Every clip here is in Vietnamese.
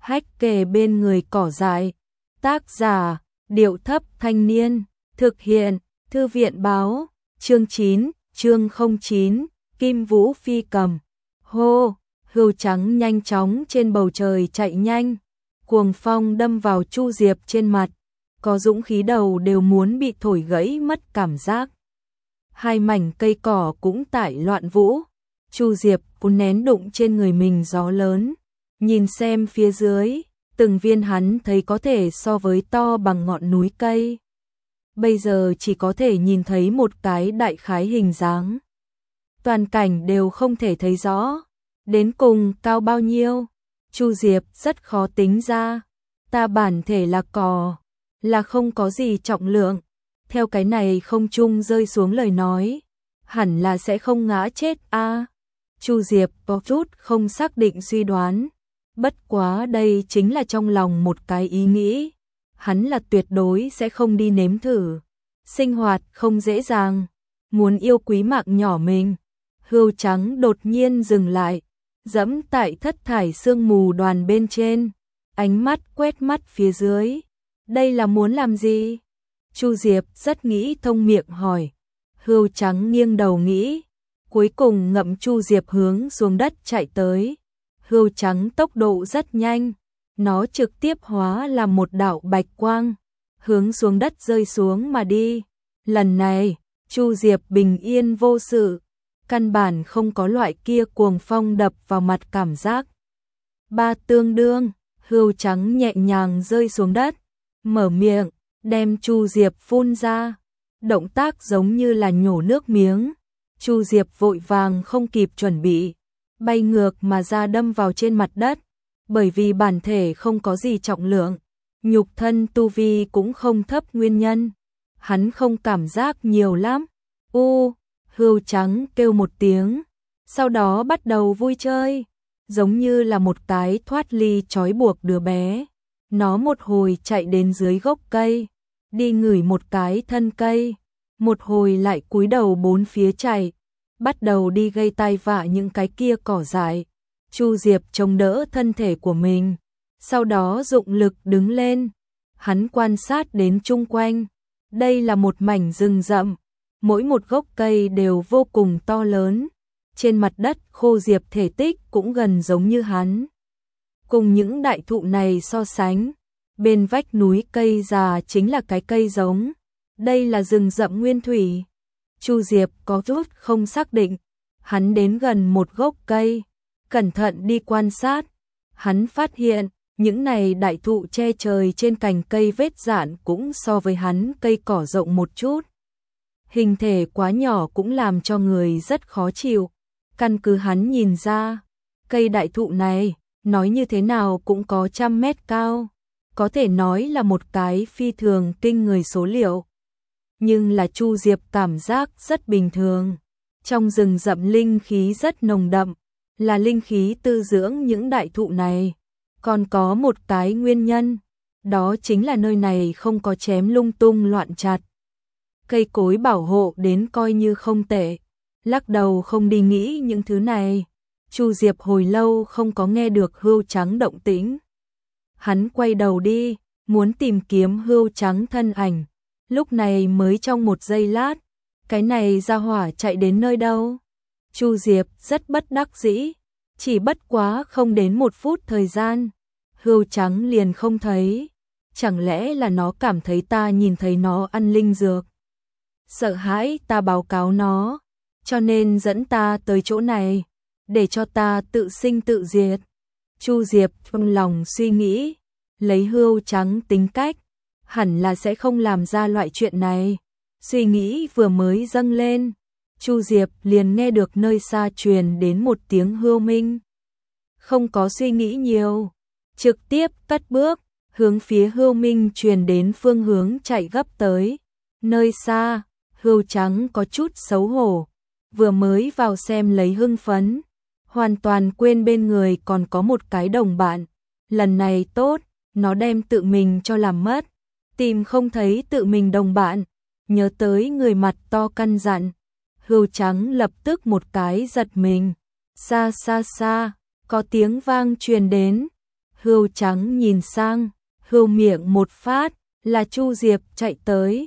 hách kề bên người cỏ dại. Tác giả, Điệu Thấp Thanh Niên. Thực hiện, Thư viện Báo. Chương 9, chương 09, Kim Vũ phi cầm. Hô, hươu trắng nhanh chóng trên bầu trời chạy nhanh. Cuồng phong đâm vào Chu Diệp trên mặt. Có dũng khí đầu đều muốn bị thổi gãy mất cảm giác. Hai mảnh cây cỏ cũng tại loạn vũ. Chu Diệp cố nén đụng trên người mình gió lớn. Nhìn xem phía dưới, từng viên hắn thấy có thể so với to bằng ngọn núi cây. Bây giờ chỉ có thể nhìn thấy một cái đại khái hình dáng. Toàn cảnh đều không thể thấy rõ. Đến cùng cao bao nhiêu? Chu Diệp rất khó tính ra. Ta bản thể là cỏ, là không có gì trọng lượng. Theo cái này không trung rơi xuống lời nói, hẳn là sẽ không ngã chết a. Chu Diệp có chút không xác định suy đoán. Bất quá đây chính là trong lòng một cái ý nghĩ. Hắn là tuyệt đối sẽ không đi nếm thử. Sinh hoạt không dễ dàng. Muốn yêu quý mạng nhỏ mình. Hươu trắng đột nhiên dừng lại. Dẫm tại thất thải sương mù đoàn bên trên. Ánh mắt quét mắt phía dưới. Đây là muốn làm gì? Chu Diệp rất nghĩ thông miệng hỏi. Hươu trắng nghiêng đầu nghĩ. Cuối cùng ngậm Chu Diệp hướng xuống đất chạy tới. Hươu trắng tốc độ rất nhanh. Nó trực tiếp hóa làm một đạo bạch quang. Hướng xuống đất rơi xuống mà đi. Lần này, Chu Diệp bình yên vô sự. Căn bản không có loại kia cuồng phong đập vào mặt cảm giác. Ba tương đương, hươu trắng nhẹ nhàng rơi xuống đất. Mở miệng, đem Chu Diệp phun ra. Động tác giống như là nhổ nước miếng. Chu Diệp vội vàng không kịp chuẩn bị. Bay ngược mà ra đâm vào trên mặt đất. Bởi vì bản thể không có gì trọng lượng. Nhục thân tu vi cũng không thấp nguyên nhân. Hắn không cảm giác nhiều lắm. Hươu trắng kêu một tiếng. Sau đó bắt đầu vui chơi. Giống như là một cái thoát ly trói buộc đứa bé. Nó một hồi chạy đến dưới gốc cây. Đi ngửi một cái thân cây. Một hồi lại cúi đầu bốn phía chạy. Bắt đầu đi gây tai vạ những cái kia cỏ dại. Chu Diệp chống đỡ thân thể của mình. Sau đó dụng lực đứng lên. Hắn quan sát đến chung quanh. Đây là một mảnh rừng rậm. Mỗi một gốc cây đều vô cùng to lớn. Trên mặt đất khô diệp thể tích cũng gần giống như hắn. Cùng những đại thụ này so sánh, bên vách núi cây già chính là cái cây giống. Đây là rừng rậm nguyên thủy. Chu Diệp có chút không xác định. Hắn đến gần một gốc cây, cẩn thận đi quan sát. Hắn phát hiện, những này đại thụ che trời trên cành cây vết rạn cũng so với hắn cây cỏ rộng một chút. Hình thể quá nhỏ cũng làm cho người rất khó chịu. Căn cứ hắn nhìn ra, cây đại thụ này, nói như thế nào cũng có 100 mét cao. Có thể nói là một cái phi thường kinh người số liệu. Nhưng là Chu Diệp cảm giác rất bình thường. Trong rừng rậm linh khí rất nồng đậm, là linh khí tư dưỡng những đại thụ này. Còn có một cái nguyên nhân, đó chính là nơi này không có chém lung tung loạn chặt. Cây cối bảo hộ đến coi như không tệ. Lắc đầu không đi nghĩ những thứ này. Chu Diệp hồi lâu không có nghe được hươu trắng động tĩnh. Hắn quay đầu đi, muốn tìm kiếm hươu trắng thân ảnh. Lúc này mới trong một giây lát, cái này ra hỏa chạy đến nơi đâu? Chu Diệp rất bất đắc dĩ, chỉ bất quá không đến 1 phút thời gian, hươu trắng liền không thấy. Chẳng lẽ là nó cảm thấy ta nhìn thấy nó ăn linh dược? Sợ hãi ta báo cáo nó, cho nên dẫn ta tới chỗ này, để cho ta tự sinh tự diệt. Chu Diệp trong lòng suy nghĩ, lấy hươu trắng tính cách, hẳn là sẽ không làm ra loại chuyện này. Suy nghĩ vừa mới dâng lên, Chu Diệp liền nghe được nơi xa truyền đến một tiếng hươu minh. Không có suy nghĩ nhiều, trực tiếp cất bước, hướng phía hươu minh truyền đến phương hướng chạy gấp tới. Nơi xa, hươu trắng có chút xấu hổ, vừa mới vào xem lấy hưng phấn, hoàn toàn quên bên người còn có một cái đồng bạn. Lần này tốt, nó đem tự mình cho làm mất, tìm không thấy tự mình đồng bạn, nhớ tới người mặt to căn dặn. Hươu trắng lập tức một cái giật mình, xa xa xa, có tiếng vang truyền đến. Hươu trắng nhìn sang, hươu miệng một phát, là Chu Diệp chạy tới.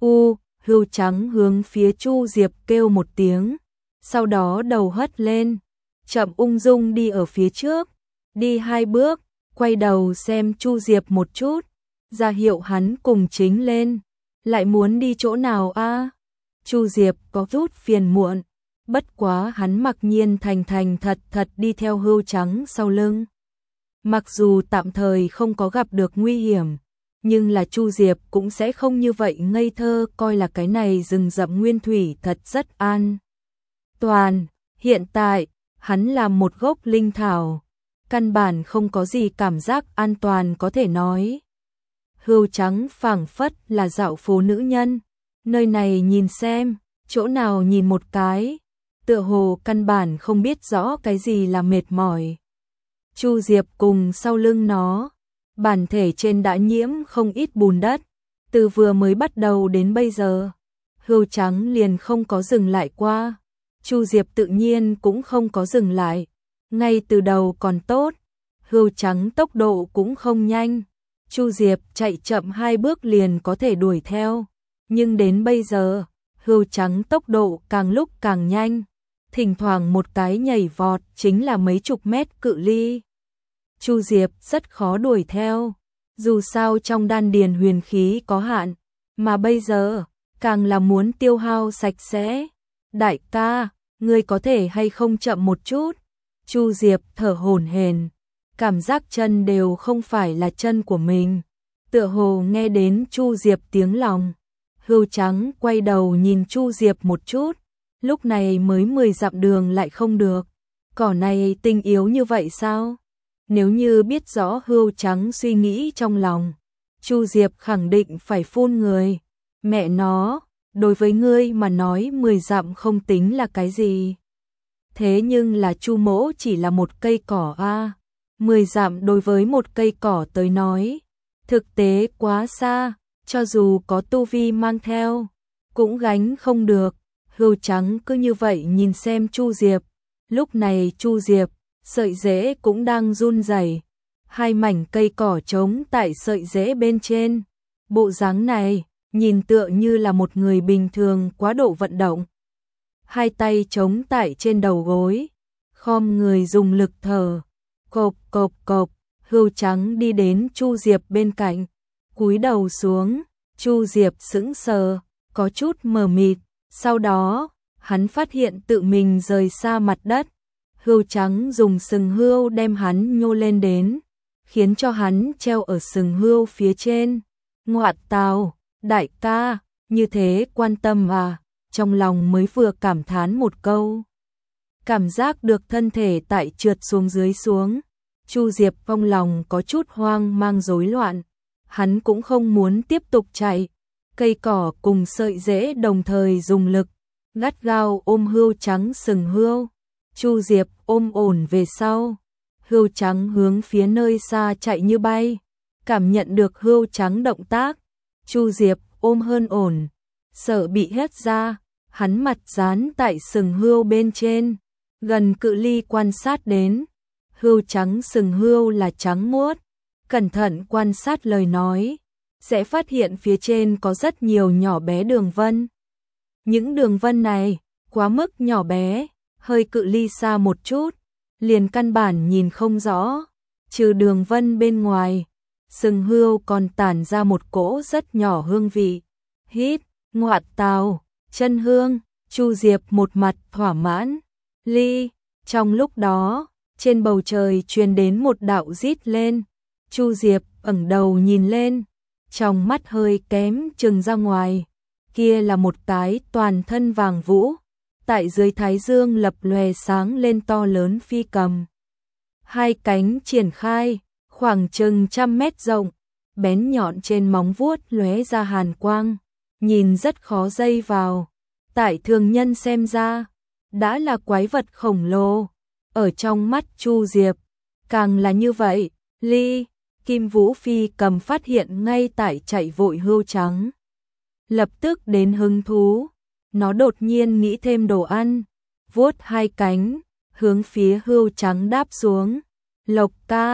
Hươu trắng hướng phía Chu Diệp kêu một tiếng, sau đó đầu hất lên, chậm ung dung đi ở phía trước, đi 2 bước, quay đầu xem Chu Diệp một chút, ra hiệu hắn cùng chính lên. Lại muốn đi chỗ nào a? Chu Diệp có chút phiền muộn, bất quá hắn mặc nhiên thành thật thật đi theo hươu trắng sau lưng. Mặc dù tạm thời không có gặp được nguy hiểm, nhưng là Chu Diệp cũng sẽ không như vậy ngây thơ coi là cái này rừng rậm nguyên thủy thật rất an toàn. Hiện tại, hắn là một gốc linh thảo, căn bản không có gì cảm giác an toàn có thể nói. Hươu trắng phảng phất là dạo phố nữ nhân, nơi này nhìn xem, chỗ nào nhìn một cái, tựa hồ căn bản không biết rõ cái gì là mệt mỏi. Chu Diệp cùng sau lưng nó, bản thể trên đã nhiễm không ít bùn đất, từ vừa mới bắt đầu đến bây giờ, hươu trắng liền không có dừng lại qua. Chu Diệp tự nhiên cũng không có dừng lại, ngay từ đầu còn tốt, hươu trắng tốc độ cũng không nhanh. Chu Diệp chạy chậm 2 bước liền có thể đuổi theo, nhưng đến bây giờ, hươu trắng tốc độ càng lúc càng nhanh, thỉnh thoảng một cái nhảy vọt chính là mấy chục mét cự ly. Chu Diệp rất khó đuổi theo, dù sao trong đan điền huyền khí có hạn, mà bây giờ, càng là muốn tiêu hao sạch sẽ. Đại ca, ngươi có thể hay không chậm một chút? Chu Diệp thở hổn hển, cảm giác chân đều không phải là chân của mình, tựa hồ nghe đến Chu Diệp tiếng lòng. Hươu trắng quay đầu nhìn Chu Diệp một chút, lúc này mới 10 dặm đường lại không được, cỏ này tinh yếu như vậy sao? Nếu như biết rõ hươu trắng suy nghĩ trong lòng, Chu Diệp khẳng định phải phun người. Mẹ nó, đối với ngươi mà nói 10 dặm không tính là cái gì. Thế nhưng là Chu mỗ chỉ là một cây cỏ a, 10 dặm đối với một cây cỏ tới nói, thực tế quá xa, cho dù có tu vi mang theo, cũng gánh không được. Hươu trắng cứ như vậy nhìn xem Chu Diệp, lúc này Chu Diệp, sợi rễ cũng đang run rẩy, 2 mảnh cây cỏ trống tại sợi rễ bên trên. Bộ dáng này, nhìn tựa như là một người bình thường quá độ vận động. 2 tay trống tại trên đầu gối, khom người dùng lực thở, cộp cộp cộp. Hươu trắng đi đến Chu Diệp bên cạnh, cúi đầu xuống. Chu Diệp sững sờ, có chút mờ mịt, sau đó, hắn phát hiện tự mình rời xa mặt đất. Hươu trắng dùng sừng hươu đem hắn nhô lên đến, khiến cho hắn treo ở sừng hươu phía trên. Ngoạ tào, đại ca, như thế quan tâm à? Trong lòng mới vừa cảm thán một câu, cảm giác được thân thể tại trượt xuống dưới xuống. Chu Diệp trong lòng có chút hoang mang rối loạn, hắn cũng không muốn tiếp tục chạy. Cây cỏ cùng sợi rễ đồng thời dùng lực, gắt gao ôm hươu trắng sừng hươu. Chu Diệp ôm ổn về sau, hươu trắng hướng phía nơi xa chạy như bay. Cảm nhận được hươu trắng động tác, Chu Diệp ôm hơn ổn, sợ bị hất ra, hắn mặt dán tại sừng hươu bên trên, gần cự ly quan sát đến. Hươu trắng sừng hươu là trắng muốt, cẩn thận quan sát lời nói, sẽ phát hiện phía trên có rất nhiều nhỏ bé đường vân. Những đường vân này quá mức nhỏ bé, hơi cự ly xa một chút, liền căn bản nhìn không rõ. Trừ đường vân bên ngoài, sừng hươu còn tản ra một cỗ rất nhỏ hương vị. Hít, ngoạ tào, chân hương. Chu Diệp một mặt thỏa mãn. Trong lúc đó, trên bầu trời truyền đến một đạo rít lên. Chu Diệp ẩn đầu nhìn lên, trong mắt hơi kém trừng ra ngoài. Kia là một cái toàn thân vàng vũ, tại dưới thái dương lập lòe sáng lên to lớn phi cầm. 2 cánh triển khai, khoảng chừng 100 mét rộng, bén nhọn trên móng vuốt lóe ra hàn quang, nhìn rất khó dây vào. Tại thường nhân xem ra, đã là quái vật khổng lồ, ở trong mắt Chu Diệp, càng là như vậy. Kim Vũ phi cầm phát hiện ngay tại chạy vội hươu trắng, lập tức đến hứng thú, nó đột nhiên nghĩ thêm đồ ăn, vuốt 2 cánh, hướng phía hươu trắng đáp xuống. Lộc ca,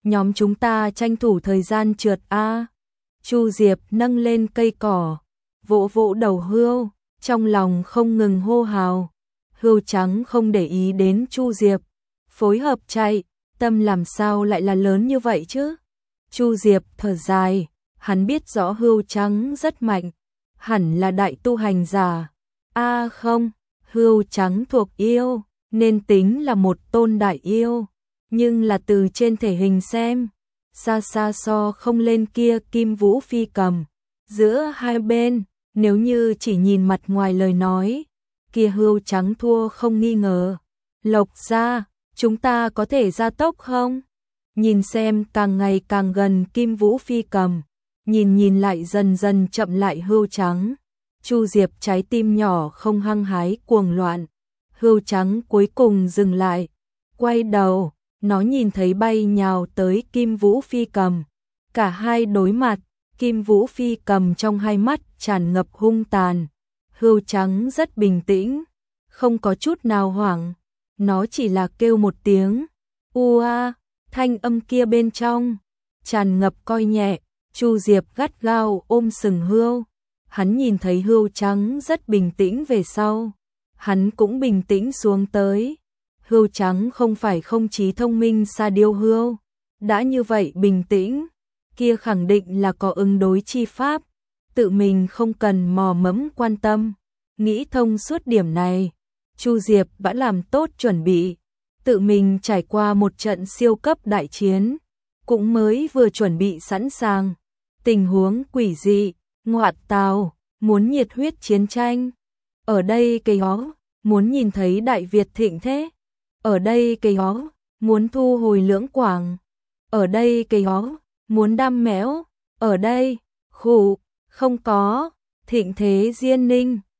nhóm chúng ta tranh thủ thời gian trượt a. Chu Diệp nâng lên cây cỏ, vỗ vỗ đầu Hươu, trong lòng không ngừng hô hào. Hươu trắng không để ý đến Chu Diệp, phối hợp chạy, tâm làm sao lại là lớn như vậy chứ? Chu Diệp thở dài, hắn biết rõ Hươu trắng rất mạnh, hẳn là đại tu hành giả. A không, Hươu trắng thuộc yêu, nên tính là một tôn đại yêu, nhưng là từ trên thể hình xem, xa xa so không lên kia Kim Vũ Phi Cầm. Giữa hai bên, nếu như chỉ nhìn mặt ngoài lời nói, kia Hươu trắng thua không nghi ngờ. Lộc gia, chúng ta có thể gia tốc không? Nhìn xem càng ngày càng gần Kim Vũ Phi Cầm, nhìn lại dần dần chậm lại Hươu trắng. Chu Diệp trái tim nhỏ không hăng hái cuồng loạn. Hươu trắng cuối cùng dừng lại, quay đầu, nó nhìn thấy bay nhào tới Kim Vũ Phi Cầm. Cả hai đối mặt, Kim Vũ Phi Cầm trong hai mắt tràn ngập hung tàn. Hươu trắng rất bình tĩnh, không có chút nào hoảng, nó chỉ là kêu một tiếng, ua, thanh âm kia bên trong tràn ngập coi nhẹ. Chu Diệp gắt gao ôm sừng Hươu, hắn nhìn thấy Hươu trắng rất bình tĩnh về sau, hắn cũng bình tĩnh xuống tới. Hươu trắng không phải không trí thông minh sa điêu Hươu, đã như vậy bình tĩnh, kia khẳng định là có ứng đối chi pháp, tự mình không cần mò mẫm quan tâm. Nghĩ thông suốt điểm này, Chu Diệp đã làm tốt chuẩn bị, tự mình trải qua một trận siêu cấp đại chiến, cũng mới vừa chuẩn bị sẵn sàng. Tình huống quỷ dị, ngoại tào, muốn nhiệt huyết chiến tranh. Ở đây cây hó, muốn nhìn thấy Đại Việt thịnh thế. Ở đây cây hó, muốn thu hồi Lưỡng Quảng. Ở đây cây hó, muốn đam mẽo. Ở đây, khủ, không có, thịnh thế Diên Ninh.